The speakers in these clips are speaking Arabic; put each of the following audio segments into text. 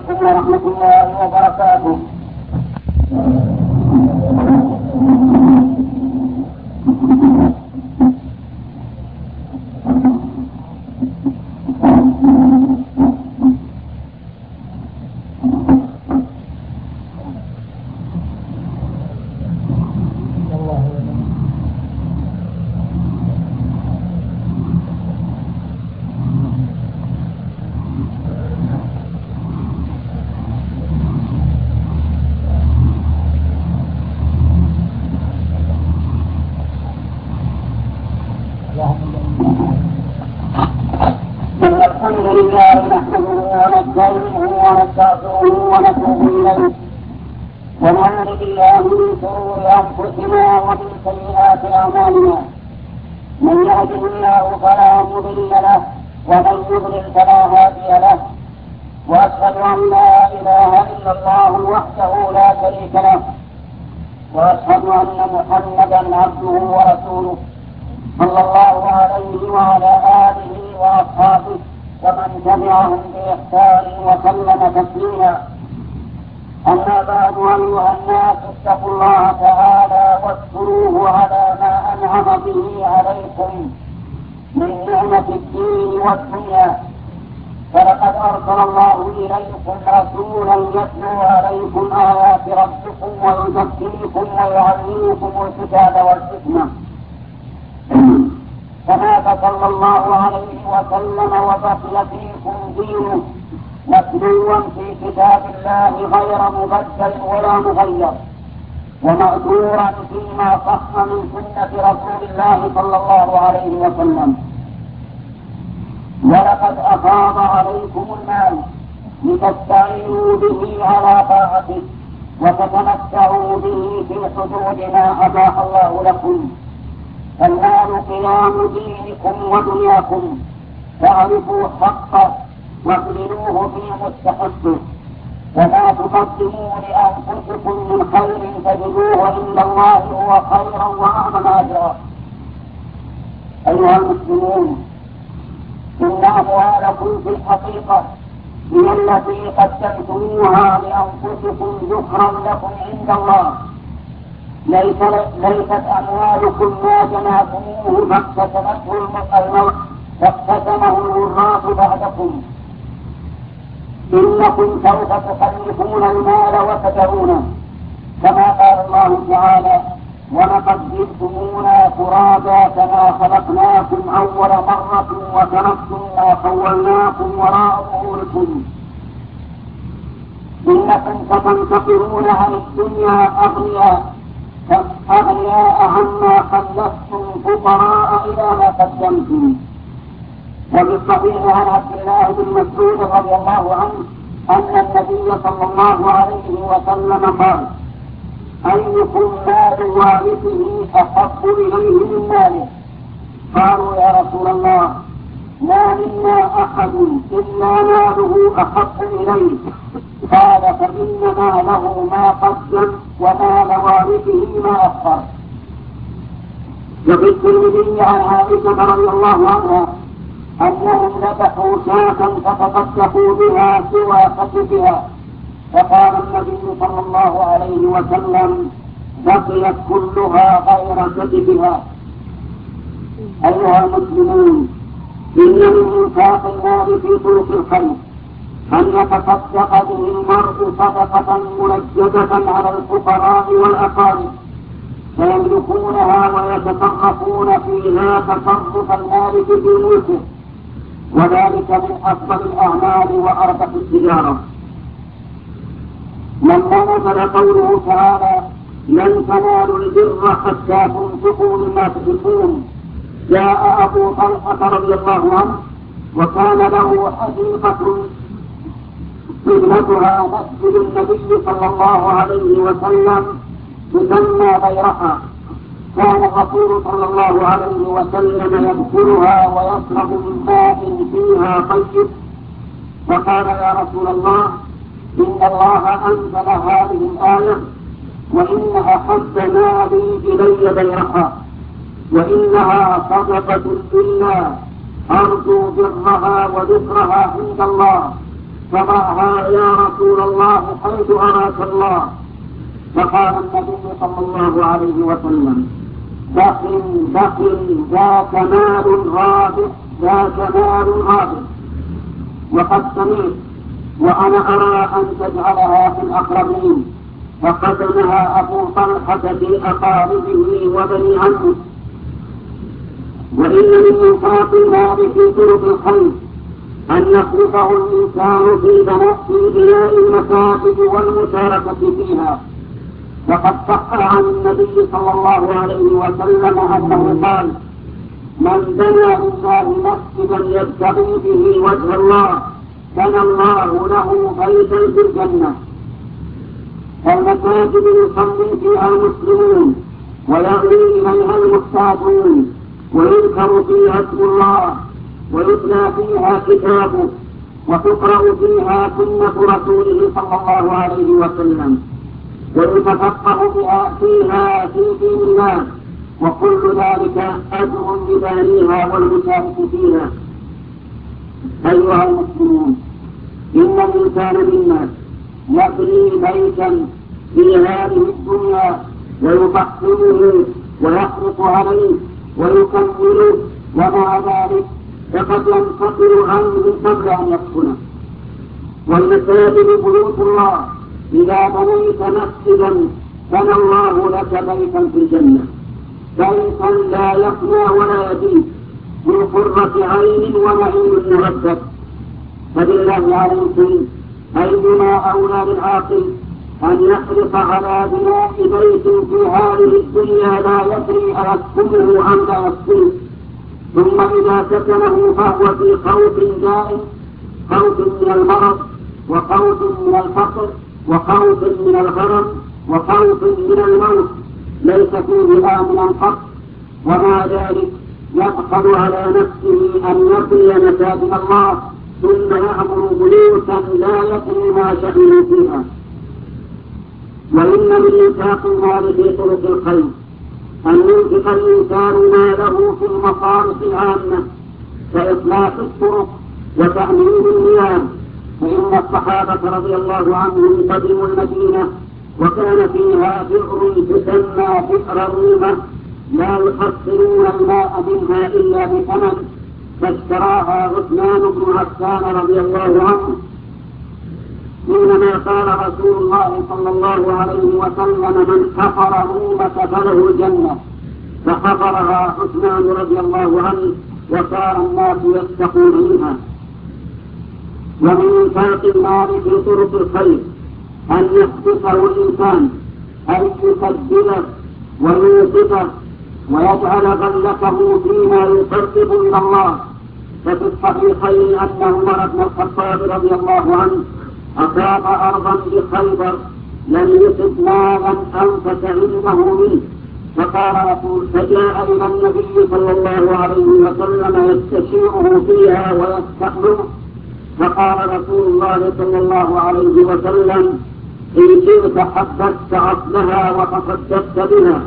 عليكم ورحمة الله وبركاته. الحمد لله نحمده ونستعينه ونستغفره ونتوب إليه ونعوذ بالله من شرور أنفسنا ومن سيئات أعمالنا من يهده الله فلا مضل له ومن يضلل فلا هادي له وأشهد أن لا إله إلا الله وحده لا شريك له وأشهد أن محمدا عبده ورسوله صلى الله عليه وعلى آله وأصحابه ومن تبعهم بإحسان وسلم تسليما. أما بعد أيها الناس اتقوا الله تعالى واشكروه على ما أنعم به عليكم من نعمة الدين والدنيا، فلقد أرسل الله إليكم رسولا يتلو عليكم آيات ربكم ويزكيكم ويعلمكم الكتاب والحكمة فمات صلى الله عليه وسلم وبقي فيكم دينه متلوا في كتاب الله غير مبدل ولا مغير ومأثورا فيما صح من سنة رسول الله صلى الله عليه وسلم. ولقد أفاض عليكم المال لتستعينوا به على طاعته وتتمتعوا به في حدود ما أباح الله لكم، فالمال قيام دينكم ودنياكم، فاعرفوا حقه واقبلوه في مستحقه، وما تقدموا لأنفسكم من خير تجدوه عند الله هو خيرا وأعظم أجرا. أيها المسلمون، إن أموالكم في الحقيقة هي التي قدمتموها لأنفسكم ذكرا لكم عند الله، ليست أموالكم ما جمعتموه فاقتسمه الوراث بعدكم، إنكم سوف تخلفون المال وتدعونه، كما قال الله تعالى: ولقد جئتمونا فرادا كما خلقناكم أول مرة وتركتم ما خولناكم وراء ظهوركم، إنكم ستنتصرون عن الدنيا أغنياء عما خلفتم فقراء إلى ما قدمتم. وفي الصحيح عن عبد الله بن مسعود رضي الله عنه أن النبي صلى الله عليه وسلم قال: أيكم مال وارثه أحب إليه من ماله؟ قالوا: يا رسول الله، ما منا أحد إلا ماله أحب إليه. قال: فإنما له ما قدم ومال وارثه ما أخر. وفي الترمذي عن عائشة رضي الله عنها أنهم ذبحوا شاة فتصدقوا بها سوى كتفها، فقال النبي صلى الله عليه وسلم: بقيت كلها غير كتفها. أيها المسلمون، إن من إنفاق المال في طرق الخير أن يتصدق به المرء صدقة منجدة على الفقراء والأقارب فيملكونها ويتصرفون فيها تصرف المالك في ملكه، وذلك من أفضل الأعمال وأربح التجارة. لما نزل قوله تعالى: لن تنالوا البر حتى تنفقوا مما تحبون، جاء أبو طلحة رضي الله عنه وكان له حديقة قبلتها مسجد النبي صلى الله عليه وسلم تسمى بيرحا، كان الرسول صلى الله عليه وسلم يدخلها ويشرب من ماء فيها طيب، فقال: يا رسول الله، إن الله أنزل هذه الآية: وإن أحب مالي إلي بيرحا، وإنها صدقة لله أرجو برها وذكرها عند الله، فضعها يا رسول رأيت أراك الله. فقال النبي صلى الله عليه وسلم: بخل بخل ذاك مال رابح، ذاك مال رابح. وقد سمعت وأنا أرى أن تجعلها في الأقربين. فقسمها أبو طلحة في أقاربه وبني عمه. وإن من إنفاق المال في طرق الخير أن يخلقه الإنسان في بناء المساجد والمشاركة فيها. وقد صح عن النبي صلى الله عليه وسلم أنه قال: من بنى لله مسجدا يبتغي به وجه الله بنى الله له بيتا في الجنة. فالمساجد يصلي فيها المسلمون ويغوي إليها المحتاجون ويذكر فيها اسم الله ويتلى فيها كتابه وتقرأ فيها سنة رسوله صلى الله عليه وسلم ويتفقه فيها في دين الله، وكل ذلك أجر لبانيها والمشارك فيها. أيها المسلمون، إن الإنسان منا يبني بيتا في هذه الدنيا ويفخمه ويخلق عليه ويكمله، ومع ذلك فقد ينفصل عنه قبل أن يسكنه. والمساجد بيوت الله. إذا بنيت مسجدا بنى الله لك بيتا في الجنة، بيتا لا يفنى ولا يبيد، من قرة عين ونعيم مؤبد. فبالله عليكم أيما أولى بالعاقل أن يحرص على بناء بيت في هذه الدنيا لا يدري أيسكنه أم لا يسكنه، ثم إذا سكنه فهو في خوف دائم، خوف من المرض وخوف من الفقر وخوف من الغرم وخوف من الموت، ليس فيه آمنا قط. ومع ذلك يبخل على نفسه أن يبني مساجد الله ثم يأمر بيوتا لا يدري ما شأنه فيها. وإن من إنفاق المال في طرق الخير أن ينفق الإنسان ماله في المصالح العامة كإصلاح الطرق وتأمين المياه. فإن الصحابة رضي الله عنهم قدموا المدينة وكان فيها بئر تسمى بئر الرومة لا يحصلون الماء منها إلا بثمن، فاشتراها عثمان بن عفان رضي الله عنه حينما قال رسول الله صلى الله عليه وسلم: من حفر رومة فله الجنة، فحفرها عثمان رضي الله عنه وصار الناس يتقون منها. ومن إنفاق المال في طرق الخير أن يحبسه الإنسان، أن يسدده ويوقفه ويجعل غلته فيما يقرب إلى الله. ففي الصحيحين أن عمر بن الخطاب رضي الله عنه أصاب أرضا بخيبر لم يصب مالا أنفس عنده منه، فجاء إلى النبي صلى الله عليه وسلم يستشيره فيها ويستحمله، فقال رسول الله صلى الله عليه وسلم: إن شئت حدثت أصلها وتصدقت بها.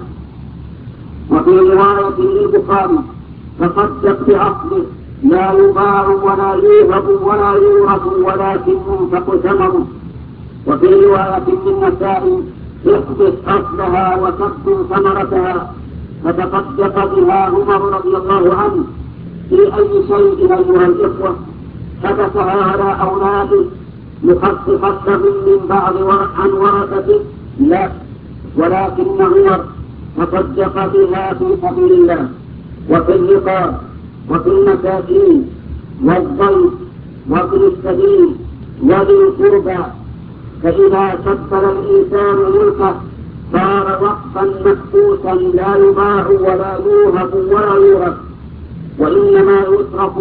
وفي رواية للبخاري: تصدق بأصله لا يباع ولا يوهب ولا يورث ولكن ينفق ثمره. وفي رواية للنسائي: احبس أصلها وتبدو ثمرتها. فتصدق بها عمر رضي الله عنه. في أي شيء أيها الإخوة حدثها على أولاده لخصصة من بعض عن ورثته؟ لا، ولكن عمر تصدق بها في سبيل الله وفي الرقاب وفي المساكين والضيف وفي السبيل وذي القربى. فإذا كبر الإنسان ملكه صار وقفا مكفوسا لا يباع ولا يوهب ولا يورث، وإنما يصرف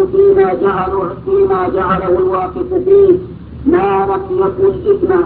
فيما جعله الواقف فيه ما لم يكن إثما.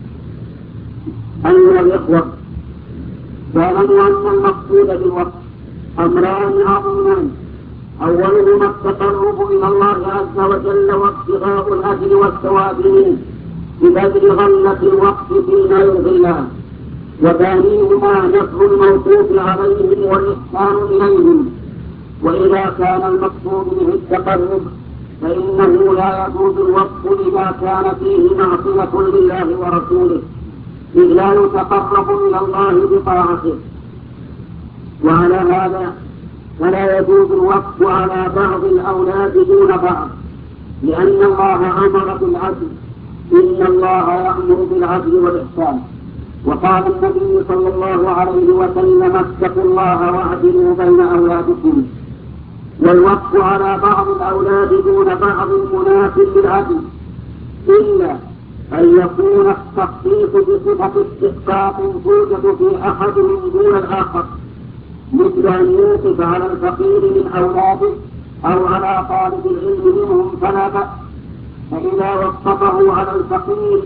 أيها الإخوة، واعلموا أن المقصود بالوقف أمران عظيمان: أولهما التقرب إلى الله عز وجل وابتغاء الأجر والثواب منه ببذل غلة الوقف فيما يرضي الله، وثانيهما نفع الموقوف عليهم والإحسان إليهم. وإذا كان المقصود به التقرب فإنه لا يجوز الوقف إذا كان فيه معصية لله ورسوله، إذ لا يتقرب إلى الله بطاعته. وعلى هذا فلا يجوز الوقف على بعض الأولاد دون بعض، لأن الله أمر بالعدل، إن الله يأمر بالعدل والإحسان. وقال النبي صلى الله عليه وسلم: اتقوا الله واعدلوا بين أولادكم. والوقف على بعض الأولاد دون بعض مناف للعدل، إلا أن يكون التخصيص بصفة استحقاق توجد في أحدهم دون الآخر، مثل أن يوقف على الفقير من أولاده أو على طالب العلم منهم فلا بأس، فإذا وقفه على الفقير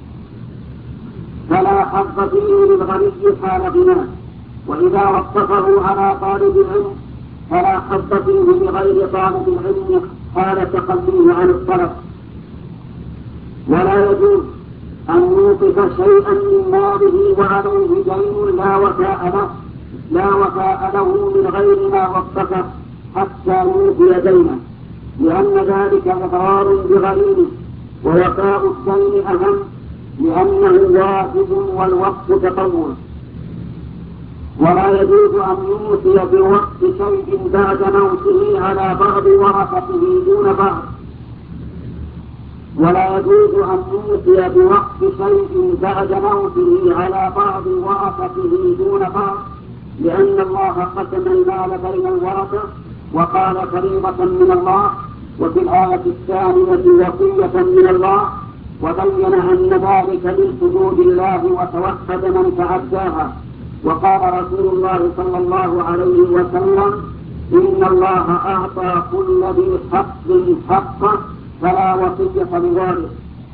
فلا حظ فيه للغني حال غناه، وإذا وقفه على طالب العلم فلا حظ فيه لغير طالب العلم حال تخليه عن الطلب. ولا يجوز أن يوقف شيئا من ماله وعليه دين لا وفاء له من غير ما وقفه حتى يوفي دينه، لأن ذلك إضرار بغريمه، ووفاء الدين أهم لأنه واجب والوقف تطوع. ولا يجوز أن يوصي بوقف شيء بعد موته على بعض ورثته دون بعض، ولا يجوز أن يوصي بوقف شيء بعد موته على بعض ورثته دون بعض، لأن الله قسم المال بين الورثة وقال فريضة من الله، وفي الآية الثانية وصية من الله، وبين أن ذلك من حدود الله وتوحد من تعداها. وقال رسول الله صلى الله عليه وسلم: إن الله أعطى كل ذي حق حقه فلا وصية لوارث.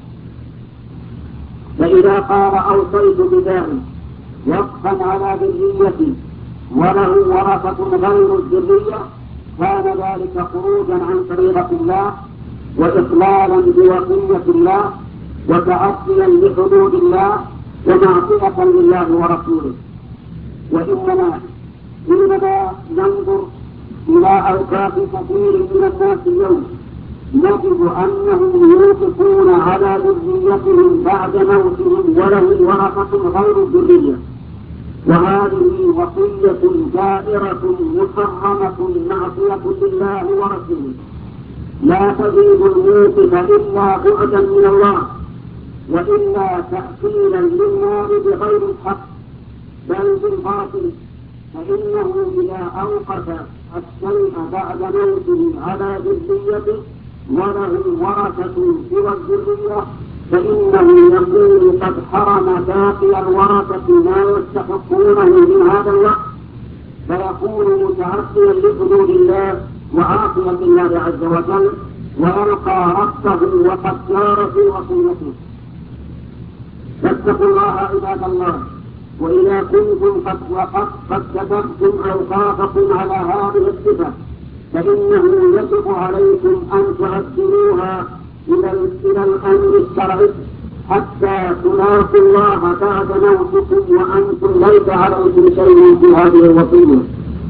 فإذا قال: أوصيت بذلك وقفا على ذريتي وله ورثة غير الذرية، كان ذلك خروجا عن فريضة الله وإخلالا بوصية الله وتعديا لحدود الله ومعصية لله ورسوله. وإنما ننظر إلى أوقات كثير من الناس اليوم نجد أنهم يوقفون على ذريتهم بعد موتهم ولهم ورثة غير الذرية، وهذه وصية جائرة محرمة معصية لله ورسوله، لا تزيد الموقف إلا بعدا من الله، وإلا تأثيرا للنار بغير الحق بل بالباطل. فإنه إذا أوقف الشيء بعد موته على ذريته وله ورثة سوى الذرية فإنه يكون قد حرم باقي الورثة ما يستحقونه من هذا الوقت، فيكون متعديا لحدود الله وعاصيا لله عز وجل، ويلقى ربه وقد جار في وصيته. فاتقوا الله عباد الله، وإذا كنتم قد كتبتم أوقافكم على هذه الصفة فإنه يجب عليكم أن تعدلوها إلى الأمر الشرعي حتى تلاقوا الله بعد موتكم وأنتم ليس عليكم شيء في هذه الوصية.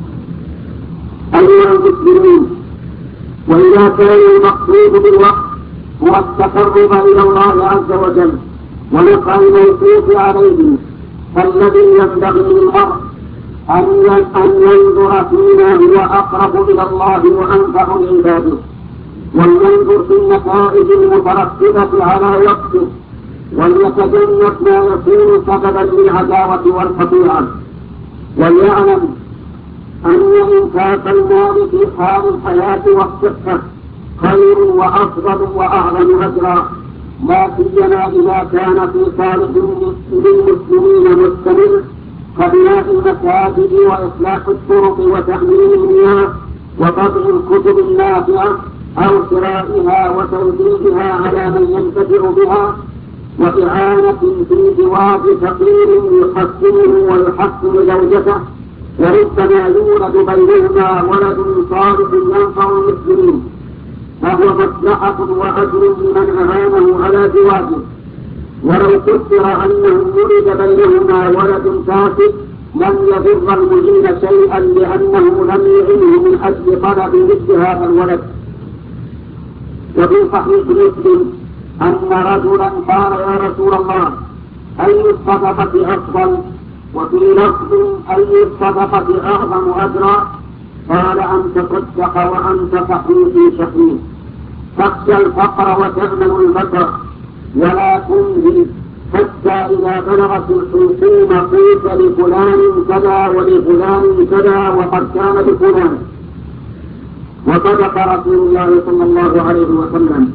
أيها المسلمين، وإذا كان المقصود بالوقت هو التقرب إلى الله عز وجل ونقع الموقوف عليه، فالذي ينبغي للمرء أن ينظر فيما هو أقرب إلى الله وأنفع لعباده، ولينظر في النتائج المترتبة على وقته، وليتجنب ما يكون سببا للعداوة والقطيعة، وليعلم أن إنفاق المال في حال الحياة والصحة خير وأفضل وأعظم أجرا، لا سيما إذا كان في صالح للمسلمين مستمر كبناء المساجد وإصلاح الطرق وتأمين المياه وطبع الكتب النافعة أو شرائها وتوزيعها على من ينتفع بها، وإعانة في جواز فقير يحسنه ويحسن زوجته، وربما يولد بينهما ولد صالح ينفع المسلمين، فهو مصلحة وأجر لمن أعانه على زواجه. ولو قدر أنه ولد بينهما ولد فاسد لم يضر المعين شيئا لأنه لم يعنه من أجل طلب مثل هذا الولد. وفي صحيح مسلم أن رجلا قال يا رسول الله أي الصدقة أفضل؟ وفي لفظ أي الصدقة أعظم أجرا؟ قال أن تصدق وأنت فقير تخشى الفقر وتأمن البكر ولا تنهي حتى إذا بلغت الحلقوم قلت لفلان كذا ولفلان كذا وقد كان لفلان. وصدق رسول الله صلى الله عليه وسلم.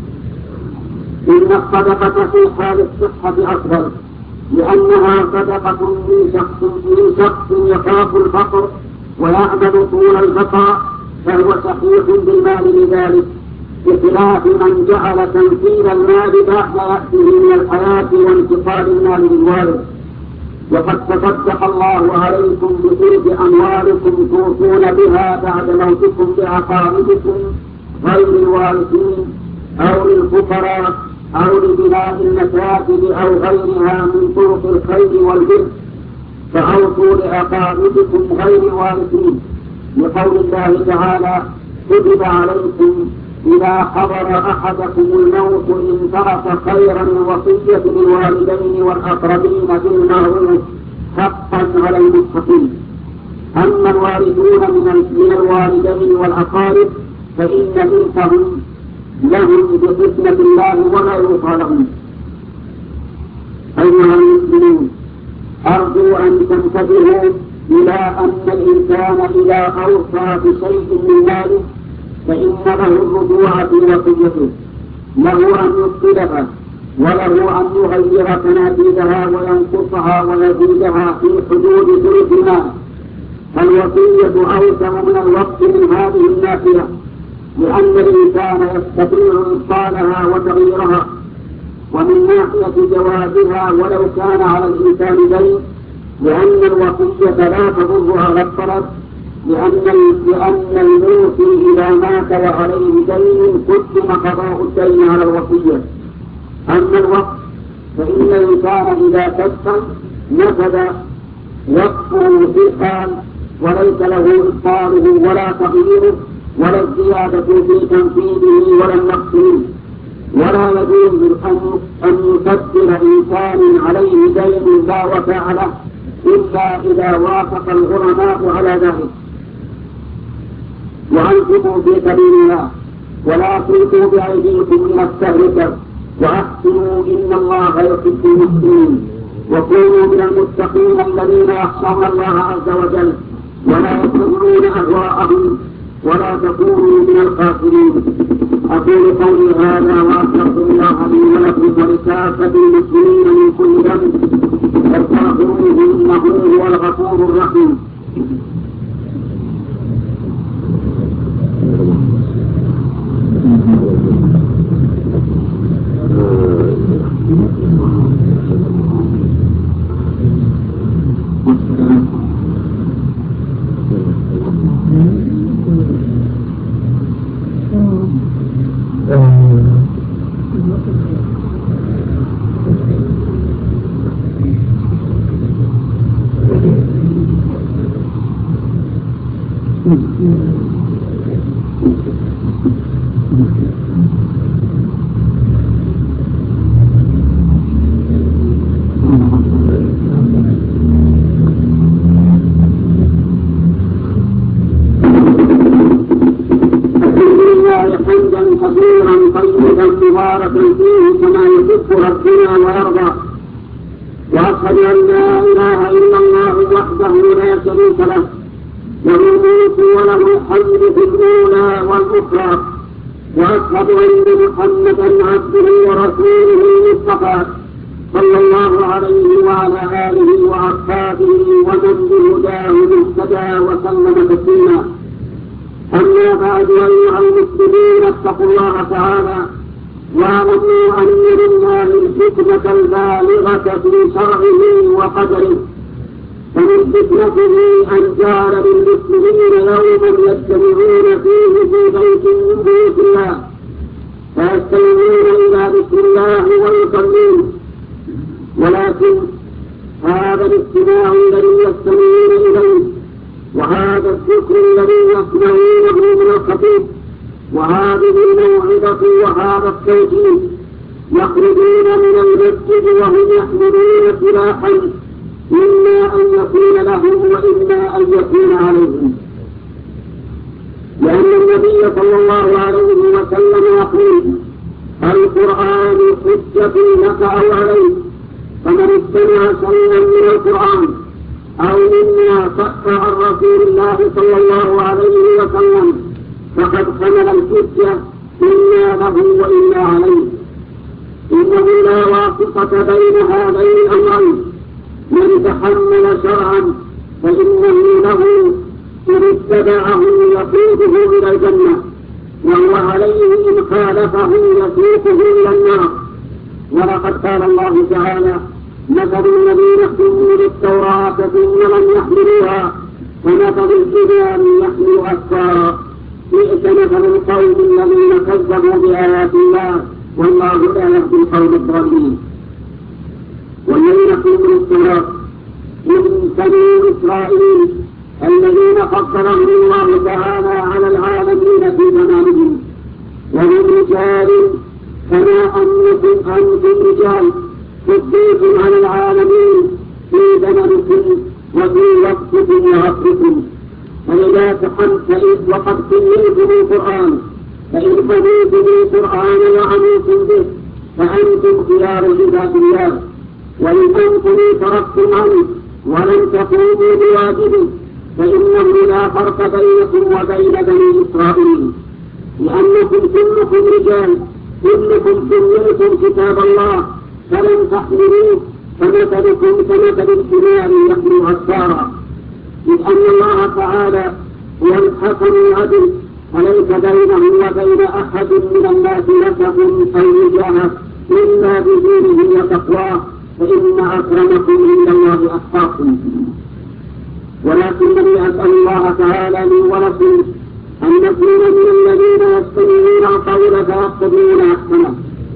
إن الصدقة في حال الصحة أفضل لأنها صدقة من شخص يخاف الفقر ويعبد طول البقاء فهو صحيح بالمال لذلك، بخلاف من جعل تنفيذ المال بعد يأتيه من الحياة وانتقال المال للوارث. وقد تصدق الله عليكم بثلث أموالكم توصون بها بعد موتكم بعقائدكم غير الوارثين أو للفقراء أو لبناء المساجد أو غيرها من طرق الخير والبر، فأوصوا لعقائدكم غير الوارثين، لقول الله تعالى كتب عليكم إذا حضر أحدكم الموت إن ترك خيرا الوصية للوالدين والأقربين بالمعروف حقا على المتقين. أما الوارثون من الوالدين والأقارب فإن إرثهم لهم بحكمة الله ولا يوصى لهم. أيها المسلمون، أرجو أن تنتبهوا إلى أن الإنسان إذا أوصى بشيء من ماله فإن له الرجوع في وصيته، له أن يفسدها وله أن يغير تنافيذها وينقصها ويزيدها في حدود ثلث المال. فالوصية أوسع من الوقت من هذه الناحية، لأن الإنسان يستطيع إبطالها وتغييرها. ومن ناحية جوازها ولو كان على الإنسان دين، لأن الوصية لا تضر على الطلب، لأن الموصي إذا مات وعليه دين قدم قضاء الدين على الوصية. أما الوقف فإن الإنسان إذا كسر نفذ وقفه في الحال وليس له إبطاله ولا تغييره ولا الزيادة في تنفيذه ولا النقص منه. ولا يجوز أن يكفر إنسان عليه دين لا وفاء له إلا إذا وافق الغرماء على ذلك. وأنفقوا في سبيل الله ولا تلقوا بأيديكم إلى التهلكة وأحسنوا إن الله يحب المحسنين. وكونوا من المتقين الذين يخشون الله عز وجل ولا يتبعون أهواءهم ولا تكونوا من الخاسرين. أقول قولي هذا وأستغفر الله لي ولكم ولكافة المسلمين من كل ذنب فاستغفروه إنه هو الغفور الرحيم. وأشهد أن لا إله إلا الله وحده لا شريك له له الملك وله الحمد في الأولى والأخرى. وأشهد أن محمدا عبده ورسوله المصطفى صلى الله عليه وعلى آله وأصحابه ومن بهداه مهتدى وسلم تسليما. أما بعد أيها المسلمين اتقوا الله تعالى واعلموا أن لله الحكمة البالغة في شرعه وقدره. فمن حكمته أن جعل للمسلمين يوما يجتمعون فيه في بيت من بيوت الله فيستمعون إلى ذكر الله ويصلون. ولكن هذا الاجتماع الذي يستمعون إليه وهذا الذكر الذي يسمعونه من الخطيب وهذه الموعظة والتوجيه يخرجون من المسجد وهم يحملون سلاحا إما أن يكون لهم وإما أن يكون عليهم، لأن النبي صلى الله عليه وسلم يقول: القرآن حجة لك أو عليك، فمن استمع شيئا من القرآن أو مما صح عن رسول الله صلى الله عليه وسلم فقد حمل الحجة إما له وإما عليه. إنه لا واسطة بين هذين الأمرين، من تحمل شرعا فإنه له إن اتبعه يقوده إلى الجنة، وهو عليه إن خالفه يسوقه إلى النار. ولقد قال الله تعالى: مثل الذين يحملون التوراة ثم لم يحملوها كمثل الحمار يحمل أسفارا، بئس مثل القوم الذين كذبوا بآيات الله والله لا يهدي القوم الضالين. والذين يحملون التوراة من بني إسرائيل الذين فضلهم الله تعالى على العالمين في زمانهم، وهم رجال كما أنتم رجال فضلتم على العالمين في زمنكم وفي وقتكم وعصركم. فإذا وقد سميتم القرآن فإن فهمتم القرآن وعملتم به فأنتم خيار عباد الله، وإن أنتم تركتم عنه ولم تقوموا بواجبه فإنه لا فرق بينكم وبين بني إسرائيل، لأنكم كلكم رجال، كلكم سمعتم كتاب الله فلم تحملوه، فمثلكم كمثل الحمار يحمل أسفارا. إذ أن الله تعالى هو الحكم العدل، فليس بينه وبين أحد من الناس نسب أو وجاهة إلا بدينه وتقواه، فإن أكرمكم عند الله أتقاكم. ولكنني أسأل الله تعالى لي ولكم أن نكون من الذين يستمعون القول فيتبعون أحسنه،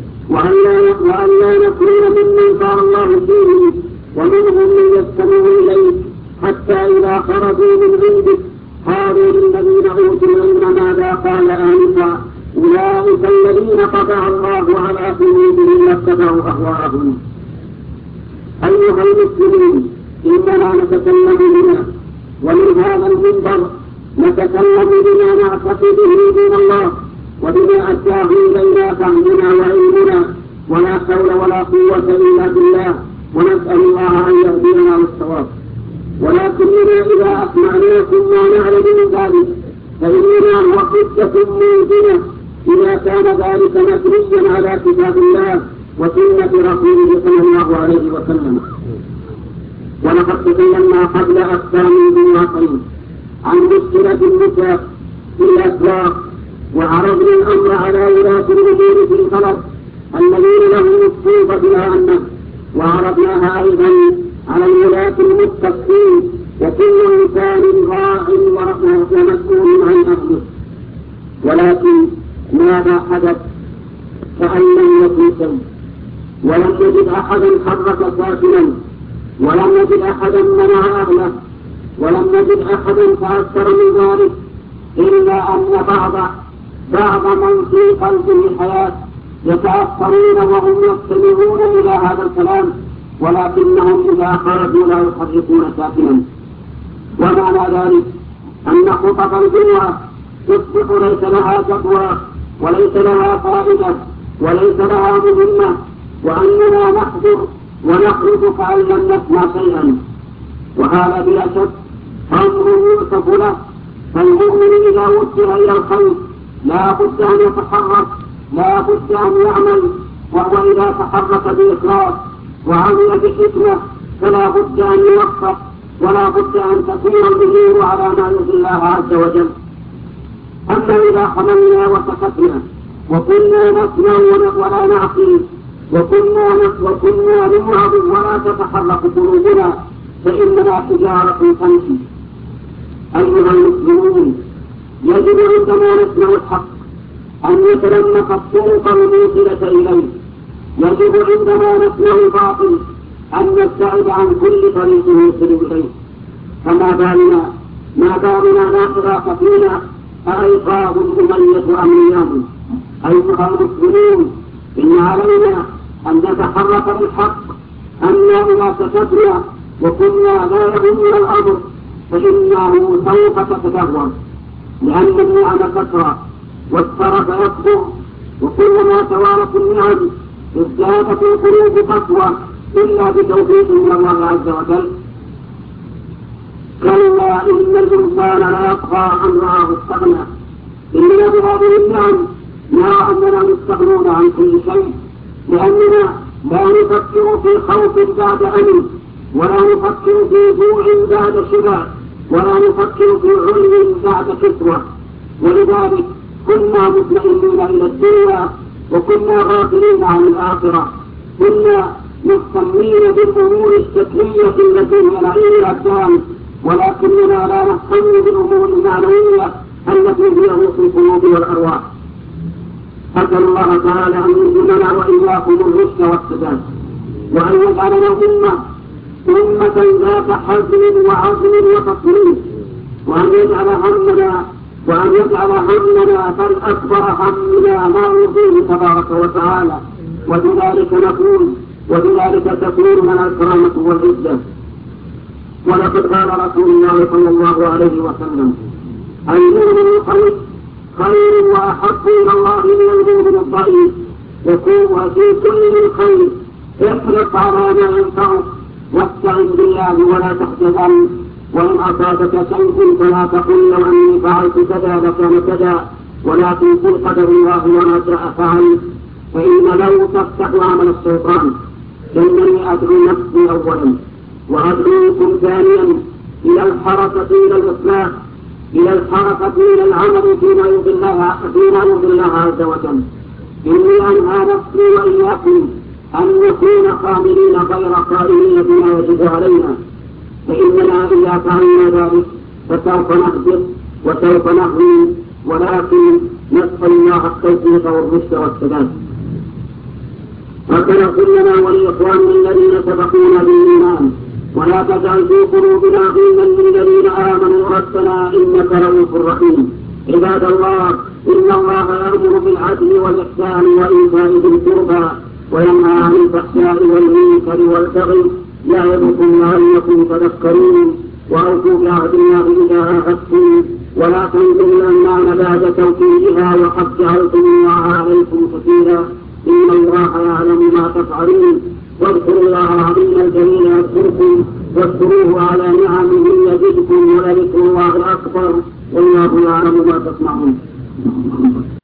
وأن لا نكون ممن قال الله فيه ومنهم من يستمع إليه حتى إذا خرجوا من عندك قالوا للذين أوتوا العلم ماذا قال آنفا أولئك الذين طبع الله على قلوبهم واتبعوا أهواءهم. أيها المسلمون، إننا نتكلم بنا ومن هذا المنبر نتكلم بما نعتقده دين الله وبما أتاه إلينا فهمنا وعلمنا، ولا حول ولا قوة إلا بالله، ونسأل الله أن يهدينا للصواب. ولكننا إذا أسمعناكم ما نعلم من ذلك فإننا هو حجة موزنة إذا كان ذلك مبنيا على كتاب الله وسنة رسوله صلى الله عليه وسلم. ولقد تكلمنا قبل أكثر من دقيقتين عن مشكلة النساء في الأسواق، وعرضنا الأمر على ولاة الأمور في الخلق الذين لهم الصوبة بالأمة، وعرضناها أيضا على الولاة المتقين، وكل إنسان راع ومسؤول عن أهله. ولكن ماذا حدث؟ كأن لم يكن شيء، ولم نجد أحدا حرك ساكنا، ولم نجد أحدا منع أهله، ولم نجد أحدا تأثر من ذلك، إلا أن بعض من في قلبه الحياة يتأثرون وهم يستمعون إلى هذا الكلام، ولكنهم إذا خرجوا لا يحركون ساكنا. ومعنى ذلك أن خطب الجمعة تصبح ليس لها تقوى وليس لها فائدة وليس لها مهمة، وأننا نحضر ونخرج كأن لم نسمع شيئا، وهذا بلا شك أمر يؤسف له. فالمؤمن إذا وجه إلى الخير لا بد أن يتحرك، لا بد أن يعمل، وهو إذا تحرك بإخلاص وعمل بحكمة فلا بد أن يوفق، ولا بد أن تكون الأمور على ما يرضي الله عز وجل. أما إذا حملنا وسكتنا وكنا نسمع ولا نعقل وكنا نمعظ ولا تتحرك قلوبنا فإننا حجارة تمشي. أيها المسلمون، يجب عندما نسمع الحق أن نتلمس الطرق الموصلة إليه، يجب عندما نسمع الباطل أن نبتعد عن كل طريق يوصل إليه. فما بالنا لا خلاف فينا أأيقاظ أمية أم نيام، أيها المسلمون، إن علينا أن نتحرك بالحق، أما إذا سكتنا وكنا لا يهمنا الأمر فإنه سوف تتدهور، لأن النعم كثرة والترف يكثر، وكلما توالت النعم ازدادت القلوب قسوة إلا بتوفيق من الله عز وجل. كلا إن الإنسان لا يطغى أن رآه استغنى. إننا بهذه النعم نرى أننا مستغنون عن كل شيء، لأننا لا نفكر في خوف بعد أمن، ولا نفكر في جوع بعد شبع، ولا نفكر في علم بعد كسوة، ولذلك كنا مطمئنين إلى الدنيا وكنا غافلين عن الآخرة، كنا مهتمين بالأمور الشكلية التي هي نعيم الأبدان، ولكننا لا نهتم بالأمور المعنوية التي هي روح القلوب والأرواح. أسأل الله تعالى أن يلزمنا وإياكم الرشد والسداد، وأن يجعلنا أمة ذات حزم وعزم وتصميم، وأن يجعل همنا بل أكبر همنا ما يرضيه تبارك وتعالى، وبذلك تكون لنا الكرامة والعزة. ولقد قال رسول الله صلى الله عليه وسلم: المؤمن القوي خير وأحب إلى الله من المؤمن الضعيف، يكون في كل خير، احرص على ما ينفعك واستعن بالله ولا تحزن، وإن أصابك شيء فلا تقل لو أني فعلت كذا لكان كذا، ولكن قل قدر الله وما شاء فعل، فإن لو تفتح عمل الشيطان. إنني أدعو نفسي أولا وأدعوكم ثانيا إلى الحركة إلى الإصلاح، إلى الحركة إلى العمل فيما يرضي الله عز وجل. إني أنهى نفسي وإياكم أن نكون قابلين غير قائلين بما يجب علينا، فإننا إذا فعلنا ذلك فسوف نهبط وسوف نهوي، ولكن نسأل الله التوفيق والرشد والسداد. ربنا اغفر لنا ولإخواننا الذين سبقونا بالإيمان، ولا تجعل في قلوبنا غلا للذين آمنوا ربنا إنك رؤوف رحيم. عباد الله، إن الله يأمر بالعدل والإحسان وإيتاء ذي القربى وينهى عن الفحشاء والمنكر والبغي يعظكم لعلكم تذكرون. وأوفوا بعهد الله إذا عاهدتم، ولا تنسوا الأيمان بعد توكيدها، وقد جعلتم الله عليكم كثيرا، إن الله يعلم ما تفعلون. واذكروا الله العظيم الجليل يذكركم، واذكروه على نعمه يزدكم، ولذكر الله أكبر، والله يعلم ما تصنعون.